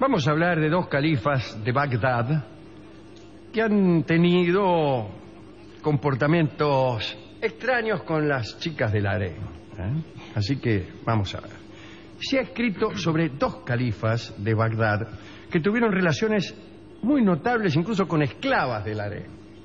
Vamos a hablar de dos califas de Bagdad que han tenido comportamientos extraños con las chicas del harén. Así que vamos a ver. Se ha escrito sobre dos califas de Bagdad que tuvieron relaciones muy notables incluso con esclavas del harén.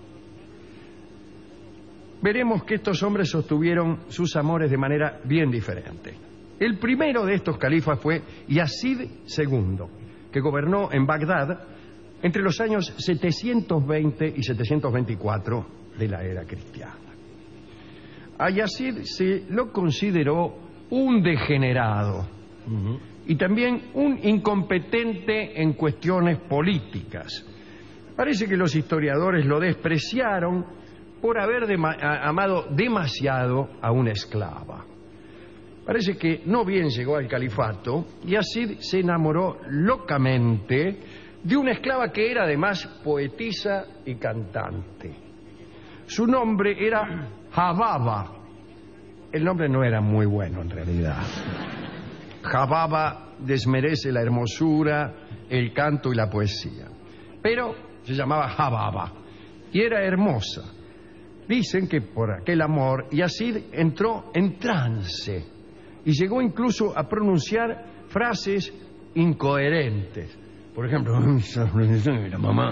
Veremos que estos hombres sostuvieron sus amores de manera bien diferente. El primero de estos califas fue Yazid II, que gobernó en Bagdad entre los años 720 y 724 de la era cristiana. A Yazid se lo consideró un degenerado y también un incompetente en cuestiones políticas. Parece que los historiadores lo despreciaron por haber amado demasiado a una esclava. Parece que no bien llegó al califato, Yazid se enamoró locamente de una esclava que era además poetisa y cantante. Su nombre era Hababa. El nombre no era muy bueno en realidad. Hababa desmerece la hermosura, el canto y la poesía. Pero se llamaba Hababa y era hermosa. Dicen que por aquel amor Yazid entró en trance y llegó incluso a pronunciar frases incoherentes. Por ejemplo, mira, mamá.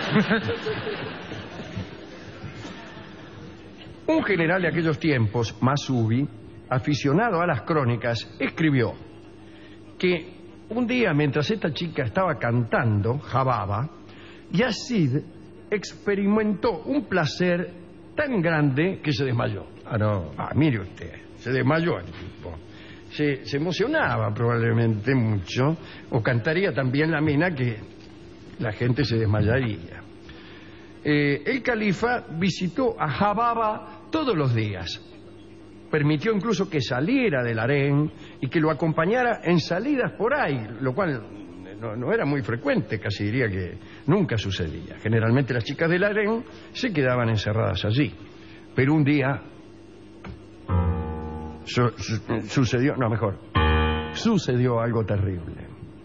Un general de aquellos tiempos, Masubi, aficionado a las crónicas, escribió que un día, mientras esta chica estaba cantando, Hababa, Yazid experimentó un placer tan grande que se desmayó. Mire usted, se desmayó el tipo. Se emocionaba probablemente mucho, o cantaría también la mina que la gente se desmayaría. El califa visitó a Hababa todos los días. Permitió incluso que saliera del harén y que lo acompañara en salidas por ahí, lo cual no era muy frecuente, casi diría que nunca sucedía. Generalmente las chicas del harén se quedaban encerradas allí. Pero un día sucedió algo terrible.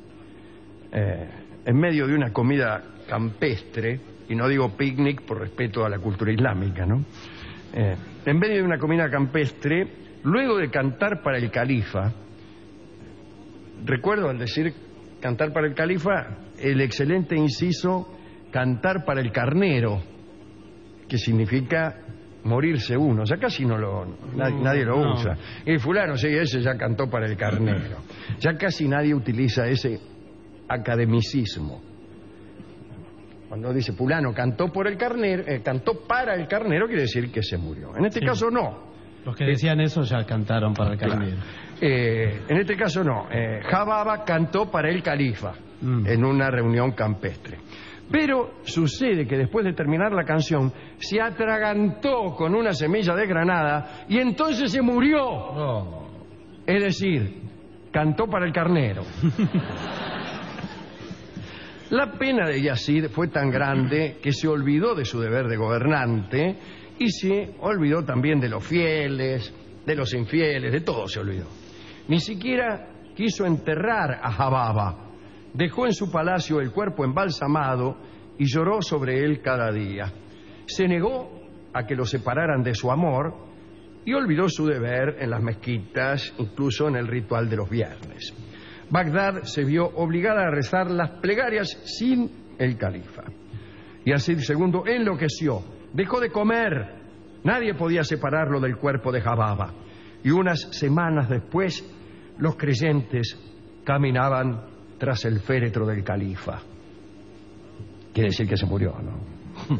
En medio de una comida campestre, y no digo picnic por respeto a la cultura islámica, ¿no? En medio de una comida campestre, luego de cantar para el califa, recuerdo al decir cantar para el califa, el excelente inciso cantar para el carnero, que significa morirse uno. O sea, casi nadie lo usa. Y fulano, sí, ese ya cantó para el carnero. Ya casi nadie utiliza ese academicismo. Cuando dice fulano cantó por el carnero, cantó para el carnero, quiere decir que se murió. En este caso no. Los que decían eso ya cantaron para el carnero. En este caso no. Hababa cantó para el califa en una reunión campestre. Pero sucede que después de terminar la canción se atragantó con una semilla de granada y entonces se murió. Es decir, cantó para el carnero. La pena de Yazid fue tan grande que se olvidó de su deber de gobernante y se olvidó también de los fieles, de los infieles, de todo se olvidó. Ni siquiera quiso enterrar a Hababa. Dejó en su palacio el cuerpo embalsamado y lloró sobre él cada día. Se negó a que lo separaran de su amor y olvidó su deber en las mezquitas, incluso en el ritual de los viernes. Bagdad se vio obligada a rezar las plegarias sin el califa. Yazid II enloqueció, dejó de comer. Nadie podía separarlo del cuerpo de Hababa. Y unas semanas después, los creyentes caminaban tras el féretro del califa. Quiere decir que se murió, ¿no?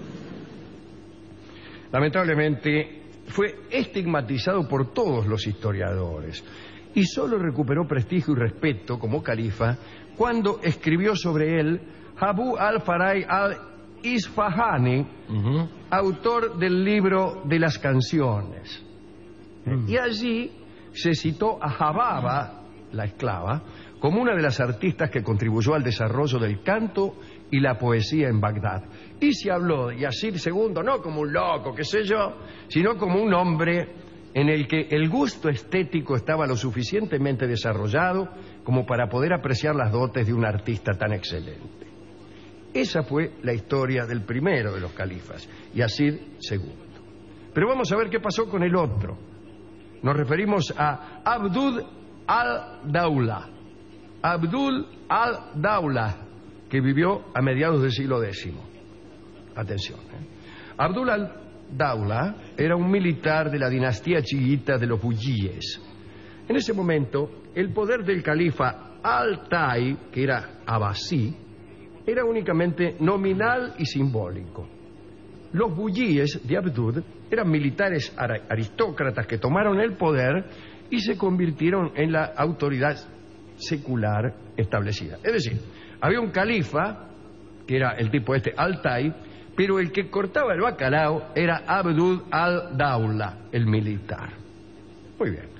Lamentablemente fue estigmatizado por todos los historiadores y solo recuperó prestigio y respeto como califa cuando escribió sobre él Abu al-Faraj al-Isfahani, autor del libro de las canciones. Y allí se citó a Hababa, la esclava, como una de las artistas que contribuyó al desarrollo del canto y la poesía en Bagdad. Y se habló de Yazid II no como un loco, qué sé yo, sino como un hombre en el que el gusto estético estaba lo suficientemente desarrollado como para poder apreciar las dotes de un artista tan excelente. Esa fue la historia del primero de los califas, Yazid II. Pero vamos a ver qué pasó con el otro. Nos referimos a Abdul al-Dawla. Abdul al-Dawla, que vivió a mediados del siglo X. Atención. Abdul al-Dawla era un militar de la dinastía chiita de los buyíes. En ese momento, el poder del califa Al-Tai, que era abasí, era únicamente nominal y simbólico. Los buyíes de Abdul eran militares aristócratas que tomaron el poder y se convirtieron en la autoridad secular establecida. Es decir, había un califa, que era el tipo Al-Tai, pero el que cortaba el bacalao era Abdul al-Dawla, el militar. Muy bien.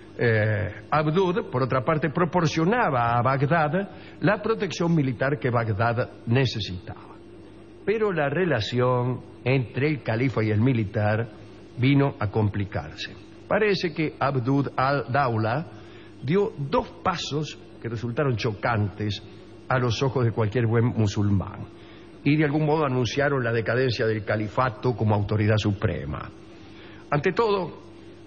Abdul, por otra parte, proporcionaba a Bagdad la protección militar que Bagdad necesitaba. Pero la relación entre el califa y el militar vino a complicarse. Parece que Abdul al-Dawla dio dos pasos que resultaron chocantes a los ojos de cualquier buen musulmán y de algún modo anunciaron la decadencia del califato como autoridad suprema. Ante todo,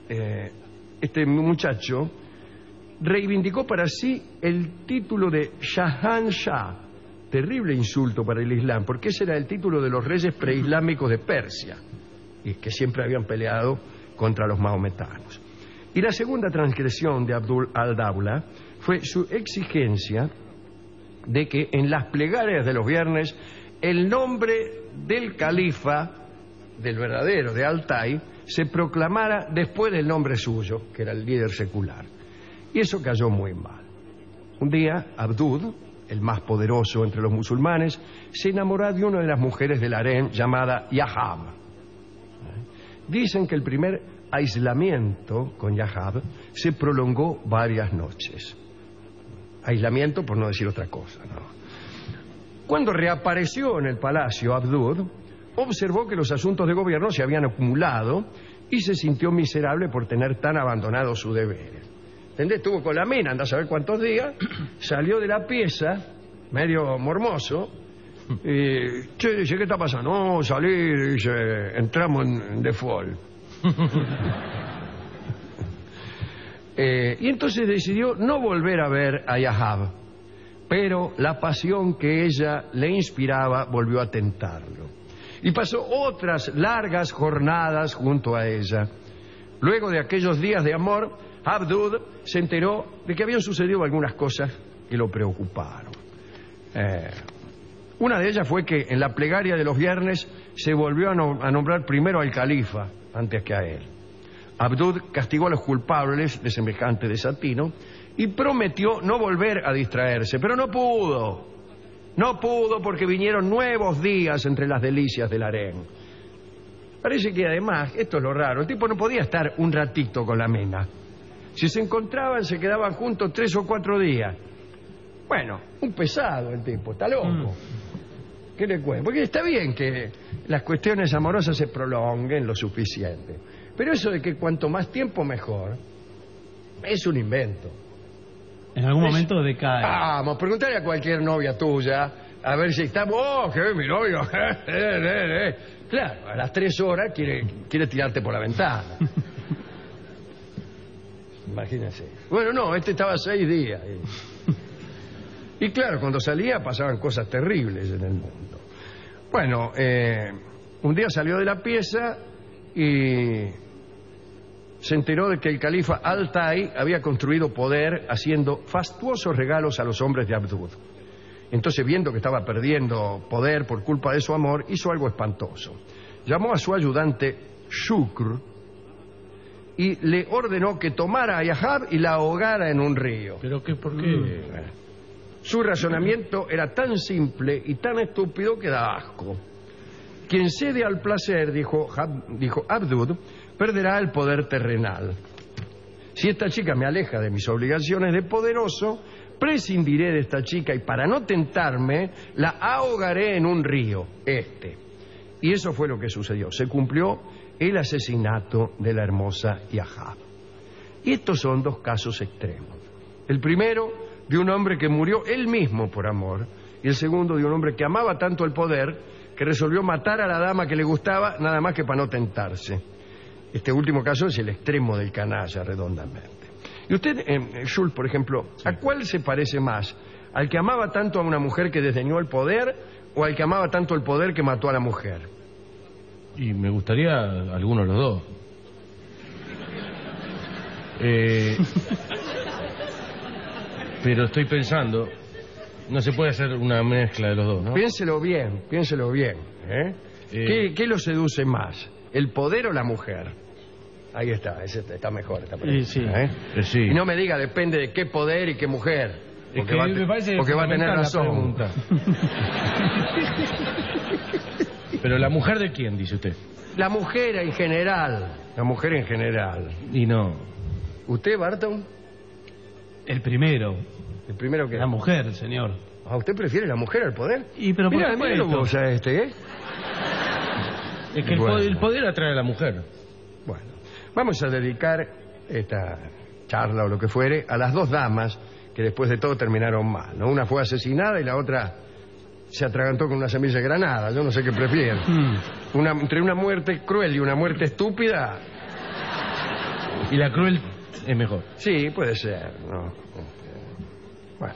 este muchacho reivindicó para sí el título de Shahanshah, terrible insulto para el Islam, porque ese era el título de los reyes preislámicos de Persia, y que siempre habían peleado contra los mahometanos. Y la segunda transgresión de Abdul al-Dawla fue su exigencia de que en las plegarias de los viernes el nombre del califa, del verdadero, de Al-Tai, se proclamara después del nombre suyo, que era el líder secular. Y eso cayó muy mal. Un día, Abdul, el más poderoso entre los musulmanes, se enamoró de una de las mujeres del harén llamada Yahab. Dicen que el primer aislamiento con Yahab se prolongó varias noches. Aislamiento por no decir otra cosa, ¿no? Cuando reapareció en el palacio, Abdul observó que los asuntos de gobierno se habían acumulado y se sintió miserable por tener tan abandonados sus deberes. ¿Entendés? Estuvo con la mina, anda a saber cuántos días, salió de la pieza, medio mormoso, y, che, dice, ¿qué está pasando? No, salí, dice, entramos en default. Y entonces decidió no volver a ver a Yahab, pero la pasión que ella le inspiraba volvió a tentarlo. Y pasó otras largas jornadas junto a ella. Luego de aquellos días de amor, Abdul se enteró de que habían sucedido algunas cosas que lo preocuparon. Una de ellas fue que en la plegaria de los viernes se volvió a nombrar primero al califa antes que a él. Abdul castigó a los culpables de semejante desatino y prometió no volver a distraerse, pero no pudo. No pudo porque vinieron nuevos días entre las delicias del harén. Parece que además, esto es lo raro, el tipo no podía estar un ratito con la mena. Si se encontraban, se quedaban juntos 3 o 4 días. Bueno, un pesado el tipo, está loco. ¿Qué le cuento? Porque está bien que las cuestiones amorosas se prolonguen lo suficiente. Pero eso de que cuanto más tiempo mejor, es un invento. En algún momento decae. Vamos, preguntarle a cualquier novia tuya, a ver si estamos... ¡Oh, que mi novio! Claro, a las 3 horas quiere tirarte por la ventana. Imagínense. Bueno, no, este estaba 6 días. Y claro, cuando salía pasaban cosas terribles en el mundo. Bueno, un día salió de la pieza y se enteró de que el califa Al-Tai había construido poder haciendo fastuosos regalos a los hombres de Abdul. Entonces, viendo que estaba perdiendo poder por culpa de su amor, hizo algo espantoso. Llamó a su ayudante Shukr y le ordenó que tomara a Yahab y la ahogara en un río. ¿Pero qué? ¿Por qué? Su razonamiento era tan simple y tan estúpido que da asco. Quien cede al placer, dijo Abdul, perderá el poder terrenal. Si esta chica me aleja de mis obligaciones de poderoso, prescindiré de esta chica y para no tentarme, la ahogaré en un río, Y eso fue lo que sucedió. Se cumplió el asesinato de la hermosa Yahab. Y estos son dos casos extremos. El primero, de un hombre que murió él mismo por amor, y el segundo, de un hombre que amaba tanto el poder que resolvió matar a la dama que le gustaba nada más que para no tentarse. Este último caso es el extremo del canalla, redondamente. Y usted, Jules, por ejemplo, ¿a cuál se parece más? ¿Al que amaba tanto a una mujer que desdeñó el poder o al que amaba tanto el poder que mató a la mujer? Y me gustaría alguno de los dos. Pero estoy pensando, no se puede hacer una mezcla de los dos, ¿no? Piénselo bien, piénselo bien. ¿Qué lo seduce más? ¿El poder o la mujer? Ahí está, ese está mejor. Esta pregunta, Sí. Y no me diga, depende de qué poder y qué mujer. Porque me parece porque va a tener razón. Pero la mujer de quién, dice usted. La mujer en general. La mujer en general. Y no. ¿Usted, Barton? El primero. ¿El primero que? La mujer, señor. ¿A usted prefiere la mujer al poder? Y pero por mira supuesto. vos a este, Es que el poder atrae a la mujer. Bueno, vamos a dedicar esta charla o lo que fuere a las dos damas que después de todo terminaron mal, ¿no? Una fue asesinada y la otra se atragantó con una semilla de granada. Yo no sé qué prefiero. Entre una muerte cruel y una muerte estúpida. Y la cruel es mejor. Sí, puede ser, ¿no? Bueno.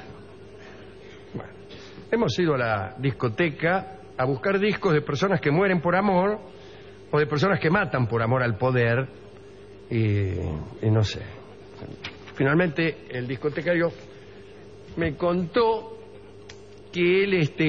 Hemos ido a la discoteca a buscar discos de personas que mueren por amor o de personas que matan por amor al poder y no sé. Finalmente el discotecario me contó que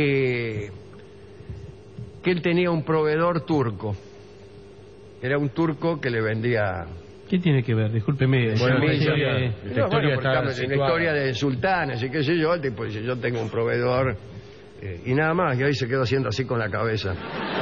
él tenía un proveedor turco. Era un turco que le vendía... ¿Qué tiene que ver? Discúlpeme. Bueno, la historia historia de sultanes y qué sé yo, el tipo dice, yo tengo un proveedor y nada más, y ahí se quedó haciendo así con la cabeza.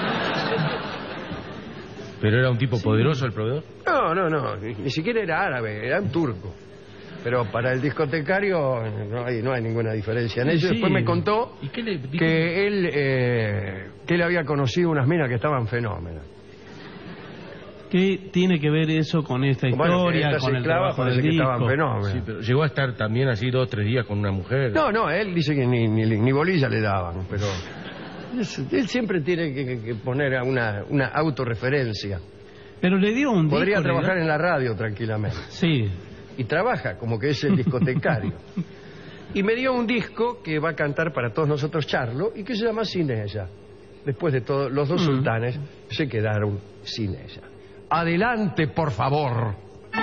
¿Pero era un tipo poderoso el proveedor? No, ni siquiera era árabe, era un turco. Pero para el discotecario no hay ninguna diferencia en eso. Sí. Después me contó ¿Y qué le dijo? que él había conocido unas minas que estaban fenómenas. ¿Qué tiene que ver eso con esta historia, estas con el esclavas trabajo del parece que estaban disco? fenómenas. Sí, pero llegó a estar también así 2 o 3 días con una mujer. No, él dice que ni bolilla le daban, pero él siempre tiene que poner a una autorreferencia. Pero le dio un disco. Podría ¿le trabajar dio? en la radio tranquilamente. Sí. Y trabaja como que es el discotecario. Y me dio un disco que va a cantar para todos nosotros Charlo y que se llama Sin ella. Después de todo, los dos sultanes se quedaron sin ella. Adelante, por favor.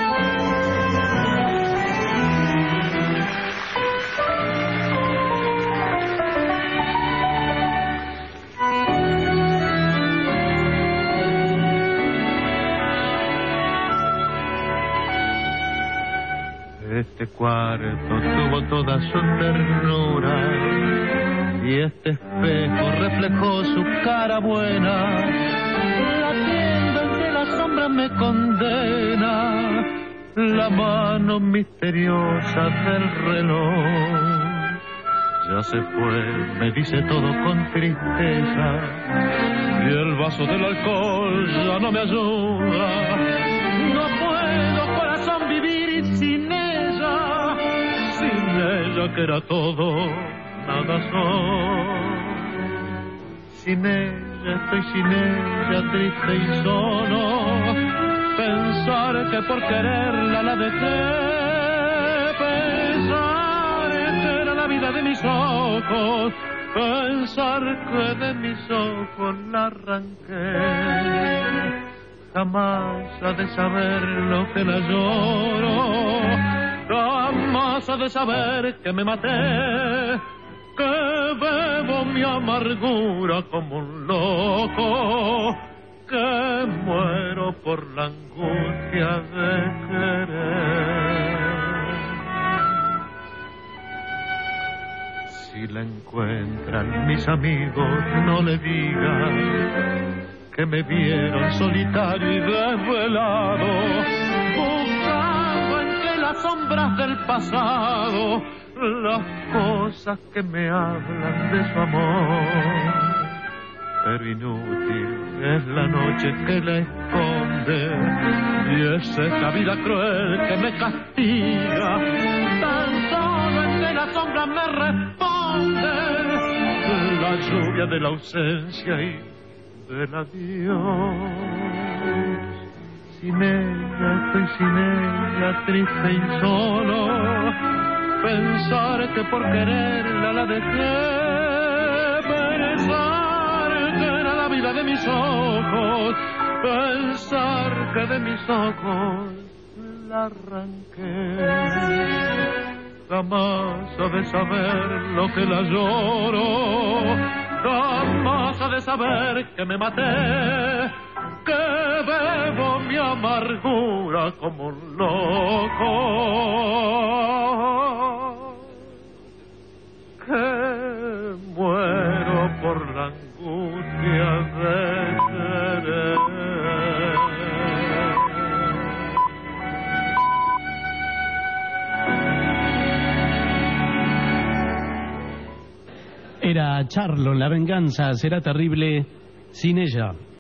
Este cuarto tuvo toda su ternura y este espejo reflejó su cara buena. La tienda entre las sombras me condena, la mano misteriosa del reloj. Ya se fue, me dice todo con tristeza, y el vaso del alcohol ya no me ayuda. No puedo, corazón, vivir sin ella, que era todo, nada soy. Sin ella, estoy sin ella, triste y solo. Pensar que por quererla la dejé, pensar que era la vida de mis ojos, pensar que de mis ojos la arranqué. Jamás ha de saber lo que la lloro, jamás ha de saber que me maté, que bebo mi amargura como un loco, que muero por la angustia de querer. Si la encuentran mis amigos, no le digan que me vieron solitario y desvelado, buscando entre las sombras del pasado las cosas que me hablan de su amor. pero inútil es la noche que la esconde, y es esta vida cruel que me castiga. Tan solo entre la sombra me responde la lluvia de la ausencia y del adiós. Sin ella, estoy sin ella, triste y solo. Pensar que por quererla la dejé, pensar que era la vida de mis ojos, pensar que de mis ojos la arranqué. Jamás ha de saber lo que la lloro, jamás ha de saber que me maté, que bebo mi amargura como un loco, que muero por la angustia de querer. Era Charlo, la venganza será terrible sin ella.